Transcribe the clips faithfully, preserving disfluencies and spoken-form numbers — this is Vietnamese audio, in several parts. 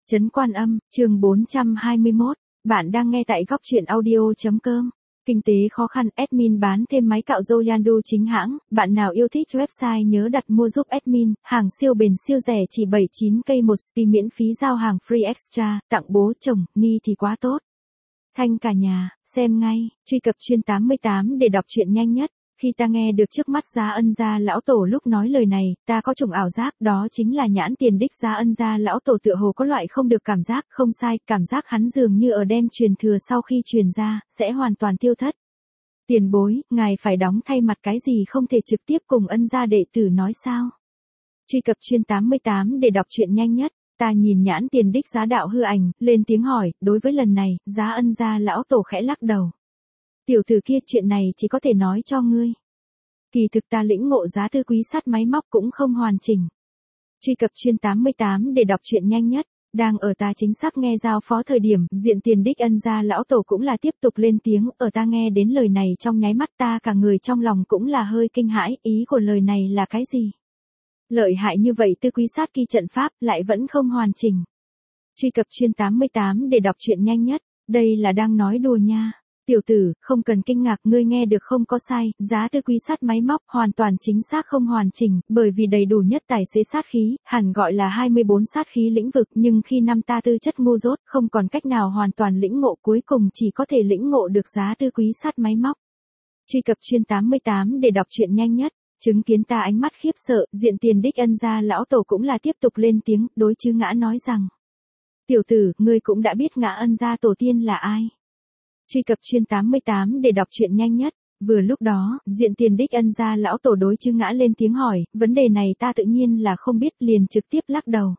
Trấn Quan Âm, chương bốn trăm hai mươi mốt. Bạn đang nghe tại góc truyện audio.com. Kinh tế khó khăn, admin bán thêm máy cạo râu Yandu chính hãng. Bạn nào yêu thích website nhớ đặt mua giúp admin. Hàng siêu bền siêu rẻ chỉ bảy mươi chín k một spi miễn phí giao hàng free extra. Tặng bố chồng, ni thì quá tốt. Thanh cả nhà, xem ngay. Truy cập chuyên tám mươi tám để đọc truyện nhanh nhất. Khi ta nghe được trước mắt Giá Ân Gia lão tổ lúc nói lời này, ta có chủng ảo giác, đó chính là nhãn tiền đích Giá Ân Gia lão tổ tựa hồ có loại không được cảm giác, không sai, cảm giác hắn dường như ở đem truyền thừa sau khi truyền ra, sẽ hoàn toàn tiêu thất. Tiền bối, ngài phải đóng thay mặt cái gì không thể trực tiếp cùng Ân gia đệ tử nói sao? Truy cập chuyên tám mươi tám để đọc truyện nhanh nhất. Ta nhìn nhãn tiền đích Giá đạo hư ảnh, lên tiếng hỏi, đối với lần này, Giá Ân Gia lão tổ khẽ lắc đầu. Tiểu tử kia, chuyện này chỉ có thể nói cho ngươi. Kỳ thực ta lĩnh ngộ giá thư quý sát máy móc cũng không hoàn chỉnh. Truy cập chuyên tám mươi tám để đọc truyện nhanh nhất. Đang ở ta chính xác nghe giao phó thời điểm, diện tiền đích Ân gia lão tổ cũng là tiếp tục lên tiếng, ở ta nghe đến lời này trong nháy mắt ta cả người trong lòng cũng là hơi kinh hãi, ý của lời này là cái gì? Lợi hại như vậy tư quý sát kỳ trận pháp lại vẫn không hoàn chỉnh. Truy cập chuyên tám mươi tám để đọc truyện nhanh nhất, đây là đang nói đùa nha. Tiểu tử, không cần kinh ngạc, ngươi nghe được không có sai, giá tư quý sát máy móc hoàn toàn chính xác không hoàn chỉnh, bởi vì đầy đủ nhất tài xế sát khí, hẳn gọi là hai mươi bốn sát khí lĩnh vực, nhưng khi năm ta tư chất ngu dốt, không còn cách nào hoàn toàn lĩnh ngộ, cuối cùng chỉ có thể lĩnh ngộ được giá tư quý sát máy móc. Truy cập chuyên tám mươi tám để đọc truyện nhanh nhất. Chứng kiến ta ánh mắt khiếp sợ, diện tiền đích Ân gia lão tổ cũng là tiếp tục lên tiếng, đối chư ngã nói rằng: Tiểu tử, ngươi cũng đã biết ngã Ân gia tổ tiên là ai. Truy cập chuyên tám mươi tám để đọc truyện nhanh nhất. Vừa lúc đó, diện tiền đích Ân gia lão tổ đối chư ngã lên tiếng hỏi, vấn đề này ta tự nhiên là không biết, liền trực tiếp lắc đầu.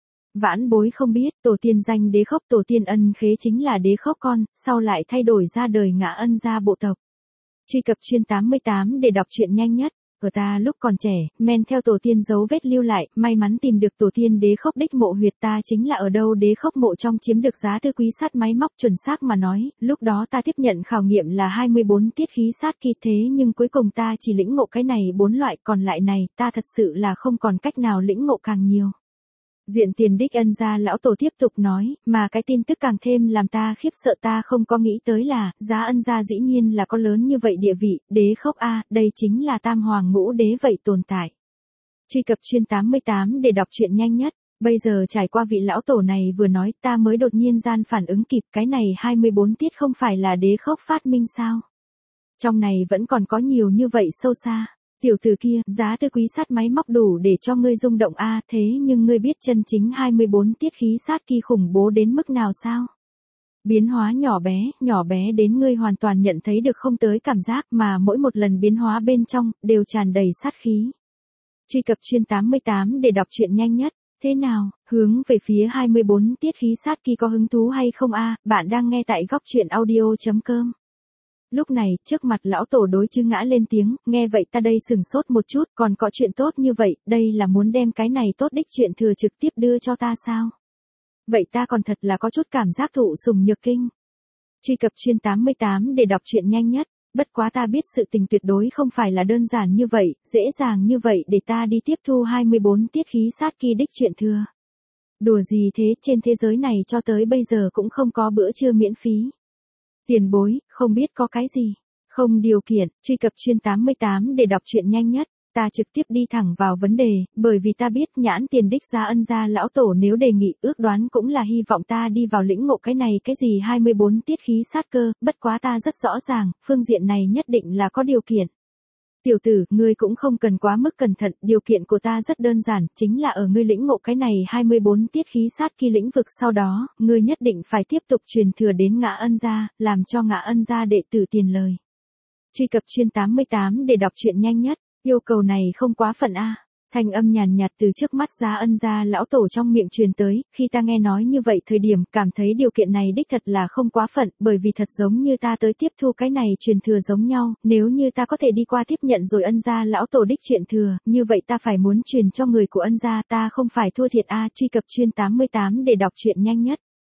Vãn bối không biết, tổ tiên danh Đế Khốc, tổ tiên Ân Khế chính là Đế Khốc con, sau lại thay đổi ra đời ngã Ân gia bộ tộc. Truy cập chuyên tám mươi tám để đọc truyện nhanh nhất. Ở ta lúc còn trẻ, men theo tổ tiên dấu vết lưu lại, may mắn tìm được tổ tiên Đế Khốc đích mộ huyệt, ta chính là ở đâu Đế Khốc mộ trong chiếm được giá thư quý sát máy móc. Chuẩn xác mà nói, lúc đó ta tiếp nhận khảo nghiệm là hai mươi bốn tiết khí sát kỳ, thế nhưng cuối cùng ta chỉ lĩnh ngộ cái này bốn loại, còn lại này, ta thật sự là không còn cách nào lĩnh ngộ càng nhiều. Diện tiền đích Ân gia lão tổ tiếp tục nói, mà cái tin tức càng thêm làm ta khiếp sợ, ta không có nghĩ tới là, Giá Ân gia dĩ nhiên là có lớn như vậy địa vị, Đế Khốc a, đây chính là tam hoàng ngũ đế vậy tồn tại. Truy cập chuyên tám mươi tám để đọc truyện nhanh nhất. Bây giờ trải qua vị lão tổ này vừa nói, ta mới đột nhiên gian phản ứng kịp, cái này hai mươi bốn tiết không phải là Đế Khốc phát minh sao? Trong này vẫn còn có nhiều như vậy sâu xa. Tiểu tử kia, giá tư quý sát máy móc đủ để cho ngươi rung động a, thế nhưng ngươi biết chân chính hai mươi bốn tiết khí sát kỳ khủng bố đến mức nào sao? Biến hóa nhỏ bé, nhỏ bé đến ngươi hoàn toàn nhận thấy được không tới cảm giác, mà mỗi một lần biến hóa bên trong, đều tràn đầy sát khí. Truy cập chuyên tám mươi tám để đọc truyện nhanh nhất. Thế nào, hướng về phía hai mươi bốn tiết khí sát kỳ có hứng thú hay không a? Bạn đang nghe tại góc truyện audio.com. Lúc này, trước mặt lão tổ đối chư ngã lên tiếng, nghe vậy ta đây sừng sốt một chút, còn có chuyện tốt như vậy, đây là muốn đem cái này tốt đích chuyện thừa trực tiếp đưa cho ta sao? Vậy ta còn thật là có chút cảm giác thụ sùng nhược kinh. Truy cập chuyên tám mươi tám để đọc truyện nhanh nhất. Bất quá ta biết sự tình tuyệt đối không phải là đơn giản như vậy, dễ dàng như vậy để ta đi tiếp thu hai mươi bốn tiết khí sát kỳ đích chuyện thừa. Đùa gì thế, trên thế giới này cho tới bây giờ cũng không có bữa trưa miễn phí. Tiền bối, không biết có cái gì? Không điều kiện, truy cập chuyên tám mươi tám để đọc truyện nhanh nhất. Ta trực tiếp đi thẳng vào vấn đề, bởi vì ta biết nhãn tiền đích Giá Ân gia lão tổ nếu đề nghị, ước đoán cũng là hy vọng ta đi vào lĩnh ngộ cái này cái gì hai mươi bốn tiết khí sát cơ, bất quá ta rất rõ ràng, phương diện này nhất định là có điều kiện. Tiểu tử, ngươi cũng không cần quá mức cẩn thận, điều kiện của ta rất đơn giản, chính là ở ngươi lĩnh ngộ cái này hai mươi bốn tiết khí sát kỳ lĩnh vực sau đó, ngươi nhất định phải tiếp tục truyền thừa đến ngã Ân gia, làm cho ngã Ân gia đệ tử tiền lời. Truy cập chuyên tám mươi tám để đọc truyện nhanh nhất. Yêu cầu này không quá phận a. Thanh âm nhàn nhạt từ trước mắt Giá Ân gia lão tổ trong miệng truyền tới, khi ta nghe nói như vậy thời điểm, cảm thấy điều kiện này đích thật là không quá phận, bởi vì thật giống như ta tới tiếp thu cái này truyền thừa giống nhau, nếu như ta có thể đi qua tiếp nhận rồi Ân gia lão tổ đích chuyện thừa, như vậy ta phải muốn truyền cho người của Ân gia, ta không phải thua thiệt a. Truy cập chuyên tám mươi tám để đọc truyện nhanh nhất.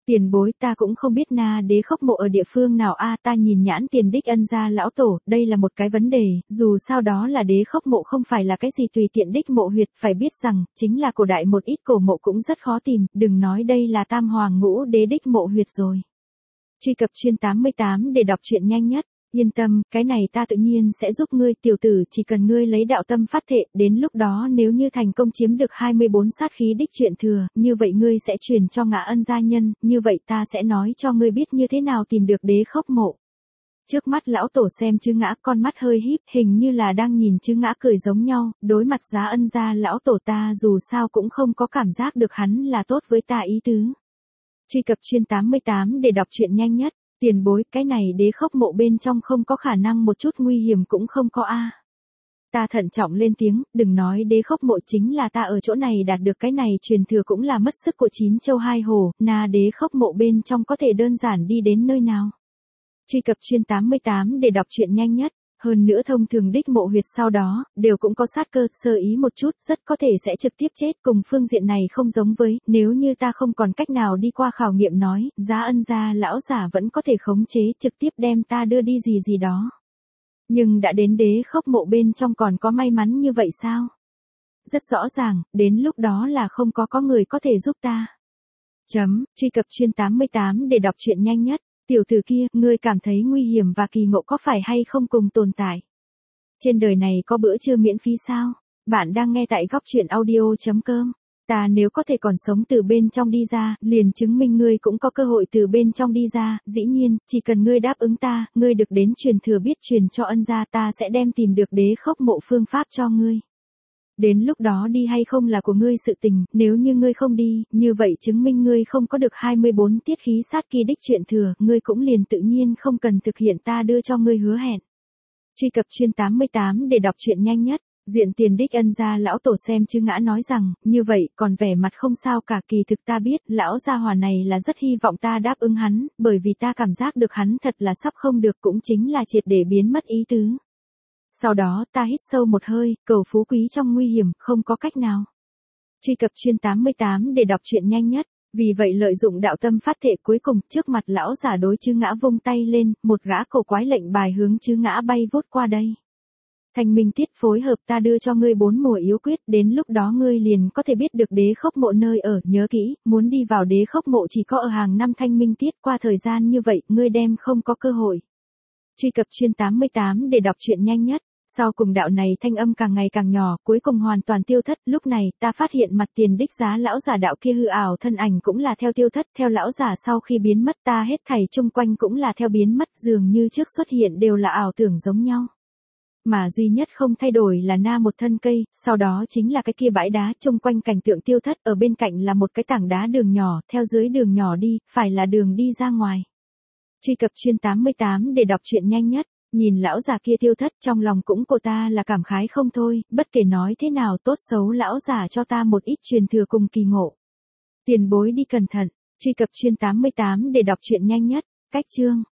Tiền bối, ta cũng không biết Na Đế khốc mộ ở địa phương nào a, ta nhìn nhãn tiền đích ân gia lão tổ, đây là một cái vấn đề, dù sao đó là đế khốc mộ không phải là cái gì tùy tiện đích mộ huyệt, phải biết rằng, chính là cổ đại một ít cổ mộ cũng rất khó tìm, đừng nói đây là tam hoàng ngũ đế đích mộ huyệt rồi. Truy cập chuyên tám mươi tám để đọc truyện nhanh nhất. Yên tâm, cái này ta tự nhiên sẽ giúp ngươi, tiểu tử, chỉ cần ngươi lấy đạo tâm phát thệ, đến lúc đó nếu như thành công chiếm được hai mươi bốn sát khí đích truyện thừa, như vậy ngươi sẽ truyền cho ngã ân gia nhân, như vậy ta sẽ nói cho ngươi biết như thế nào tìm được đế khốc mộ. Trước mắt lão tổ xem Chư Ngã, con mắt hơi híp, hình như là đang nhìn Chư Ngã cười giống nhau, đối mặt Giá Ân gia lão tổ ta dù sao cũng không có cảm giác được hắn là tốt với ta ý tứ. Truy cập chuyên tám mươi tám để đọc truyện nhanh nhất. Tiền bối, cái này đế khốc mộ bên trong không có khả năng một chút nguy hiểm cũng không có a. Ta thận trọng lên tiếng, đừng nói đế khốc mộ, chính là ta ở chỗ này đạt được cái này truyền thừa cũng là mất sức của chín châu hai hồ, Na đế khốc mộ bên trong có thể đơn giản đi đến nơi nào. Truy cập chuyên tám mươi tám để đọc truyện nhanh nhất. Hơn nữa thông thường đích mộ huyệt sau đó, đều cũng có sát cơ, sơ ý một chút, rất có thể sẽ trực tiếp chết, cùng phương diện này không giống với, nếu như ta không còn cách nào đi qua khảo nghiệm nói, Giá Ân gia lão giả vẫn có thể khống chế, trực tiếp đem ta đưa đi gì gì đó. Nhưng đã đến đế khốc mộ bên trong còn có may mắn như vậy sao? Rất rõ ràng, đến lúc đó là không có có người có thể giúp ta. Chấm, truy cập chuyên tám mươi tám để đọc truyện nhanh nhất. Tiểu tử kia, ngươi cảm thấy nguy hiểm và kỳ ngộ có phải hay không cùng tồn tại? Trên đời này có bữa trưa miễn phí sao? Bạn đang nghe tại góc truyện audio chấm com. Ta nếu có thể còn sống từ bên trong đi ra, liền chứng minh ngươi cũng có cơ hội từ bên trong đi ra, dĩ nhiên, chỉ cần ngươi đáp ứng ta, ngươi được đến truyền thừa biết truyền cho ân gia, ta sẽ đem tìm được đế khốc mộ phương pháp cho ngươi. Đến lúc đó đi hay không là của ngươi sự tình, nếu như ngươi không đi, như vậy chứng minh ngươi không có được hai mươi bốn tiết khí sát kỳ đích truyện thừa, ngươi cũng liền tự nhiên không cần thực hiện ta đưa cho ngươi hứa hẹn. Truy cập chuyên tám mươi tám để đọc truyện nhanh nhất. Diện tiền đích ân gia lão tổ xem Chư Ngã nói rằng, như vậy, còn vẻ mặt không sao cả, kỳ thực ta biết, lão gia hỏa này là rất hy vọng ta đáp ứng hắn, bởi vì ta cảm giác được hắn thật là sắp không được, cũng chính là triệt để biến mất ý tứ. Sau đó, ta hít sâu một hơi, cầu phú quý trong nguy hiểm, không có cách nào. Truy cập chuyên tám mươi tám để đọc truyện nhanh nhất. Vì vậy lợi dụng đạo tâm phát thệ, cuối cùng, trước mặt lão giả đối Chư Ngã vung tay lên, một gã cổ quái lệnh bài hướng Chư Ngã bay vút qua đây. Thanh minh tiết phối hợp, ta đưa cho ngươi bốn mùa yếu quyết, đến lúc đó ngươi liền có thể biết được đế khốc mộ nơi ở, nhớ kỹ, muốn đi vào đế khốc mộ chỉ có ở hàng năm thanh minh tiết, qua thời gian như vậy, ngươi đem không có cơ hội. Truy cập chuyên tám mươi tám để đọc truyện nhanh nhất. Sau cùng đạo này thanh âm càng ngày càng nhỏ, cuối cùng hoàn toàn tiêu thất, lúc này, ta phát hiện mặt tiền đích Giá lão giả đạo kia hư ảo thân ảnh cũng là theo tiêu thất, theo lão giả sau khi biến mất, ta hết thảy chung quanh cũng là theo biến mất, dường như trước xuất hiện đều là ảo tưởng giống nhau. Mà duy nhất không thay đổi là na một thân cây, sau đó chính là cái kia bãi đá, chung quanh cảnh tượng tiêu thất, ở bên cạnh là một cái tảng đá đường nhỏ, theo dưới đường nhỏ đi, phải là đường đi ra ngoài. Truy cập chuyên tám mươi tám để đọc truyện nhanh nhất. Nhìn lão già kia tiêu thất, trong lòng cũng của ta là cảm khái không thôi, bất kể nói thế nào tốt xấu lão già cho ta một ít truyền thừa cùng kỳ ngộ. Tiền bối đi cẩn thận. Truy cập chuyên tám mươi tám để đọc truyện nhanh nhất. Cách chương